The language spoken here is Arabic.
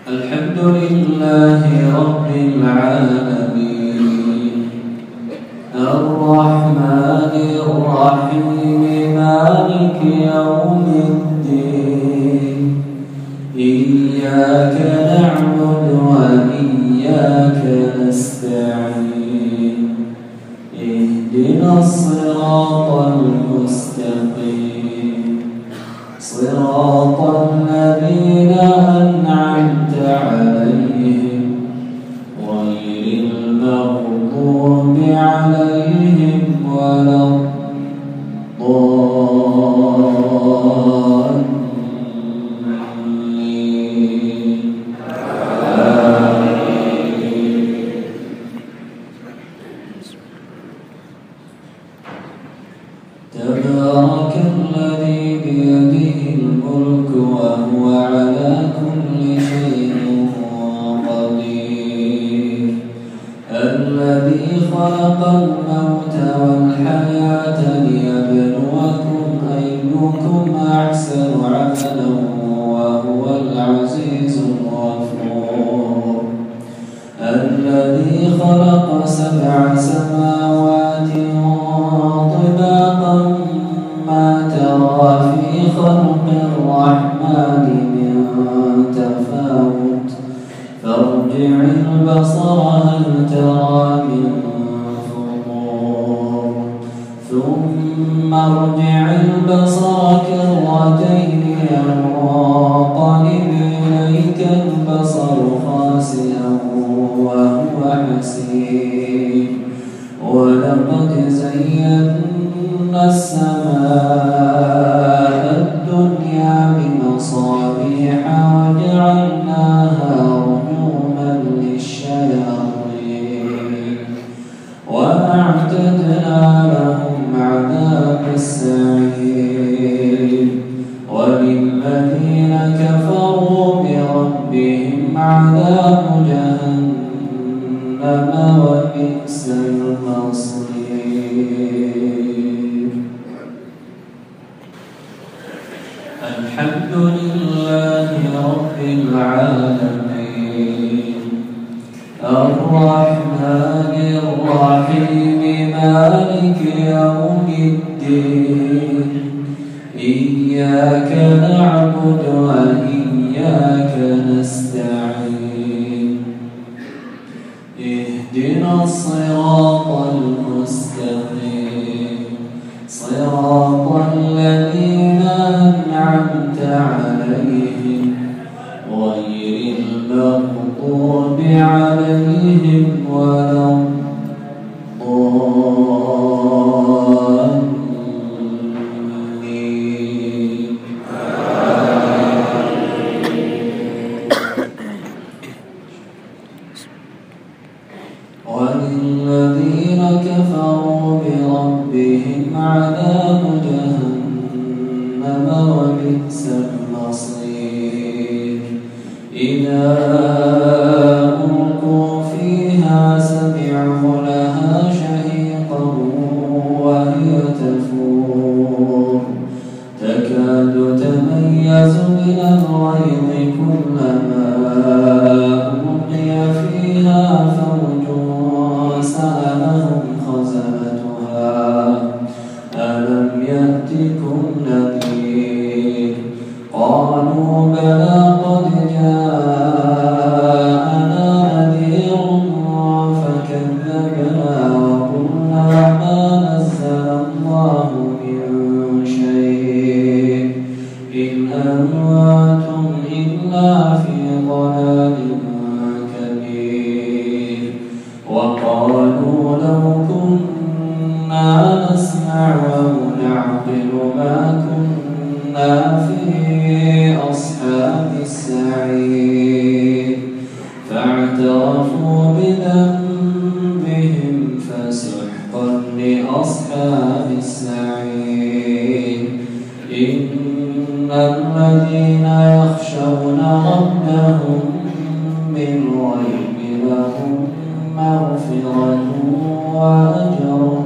الحمد لله رب العالمين الرحمن الرحيم مالك يوم الدين إياك نعبد وإياك نستعين اهدنا الصراط المستقيم صراط الذين أنعمت عليهم غير المغضوب عليهم ولا الضالين تبارك الذي بيده الملك وهو على كل شيء قدير الذي خلق الموت والحياة ليبلوكم أيكم أحسن عملا وهو العزيز الغفور الذي خلق 7 سماوات طباقا ما ترى في خلق الرحمن من تفاوت فارجع البصر هل ترى من فطور ثم ارجع البصر كرتين ينقلب إليك البصر خاسئا وهو حسير ولقد زينا السماء الدنيا بمصابيح وجعلناها رجوما للشياطين وأعتدنا لهم عذاب السعير وللذين كفروا بربهم عذاب جهنم وبئس المصير الحمد لله رب العالمين الرحمن الرحيم مالك يوم الدين إياك نعبد وإياك نستعين اهدنا الصراط المستقيم صراط الذين أنعمت عليهم غير المغضوب عليهم ولا الضالين وللذين كفروا بربهم عذاب جهنم وبئس المصير إذا ألقوا فيها سمعوا لها شهيقا وهي تفور تكاد تميز من الغيظ كلما ألقي فيها فوج سألهم خزنتها ألم يأتكم نذير قالوا بلى قد جاءنا نذير فكذبنا وقلنا ما نزل الله من شيء إن أنتم إلا في ضلال كبير وقالوا لو كنا نسمع أو نعقل ما كنا في أصحاب السعير فاعترفوا بذنبهم فسحقا لأصحاب السعير إن الذين يخشون ربهم بالغيب لهم مغفرة وأجر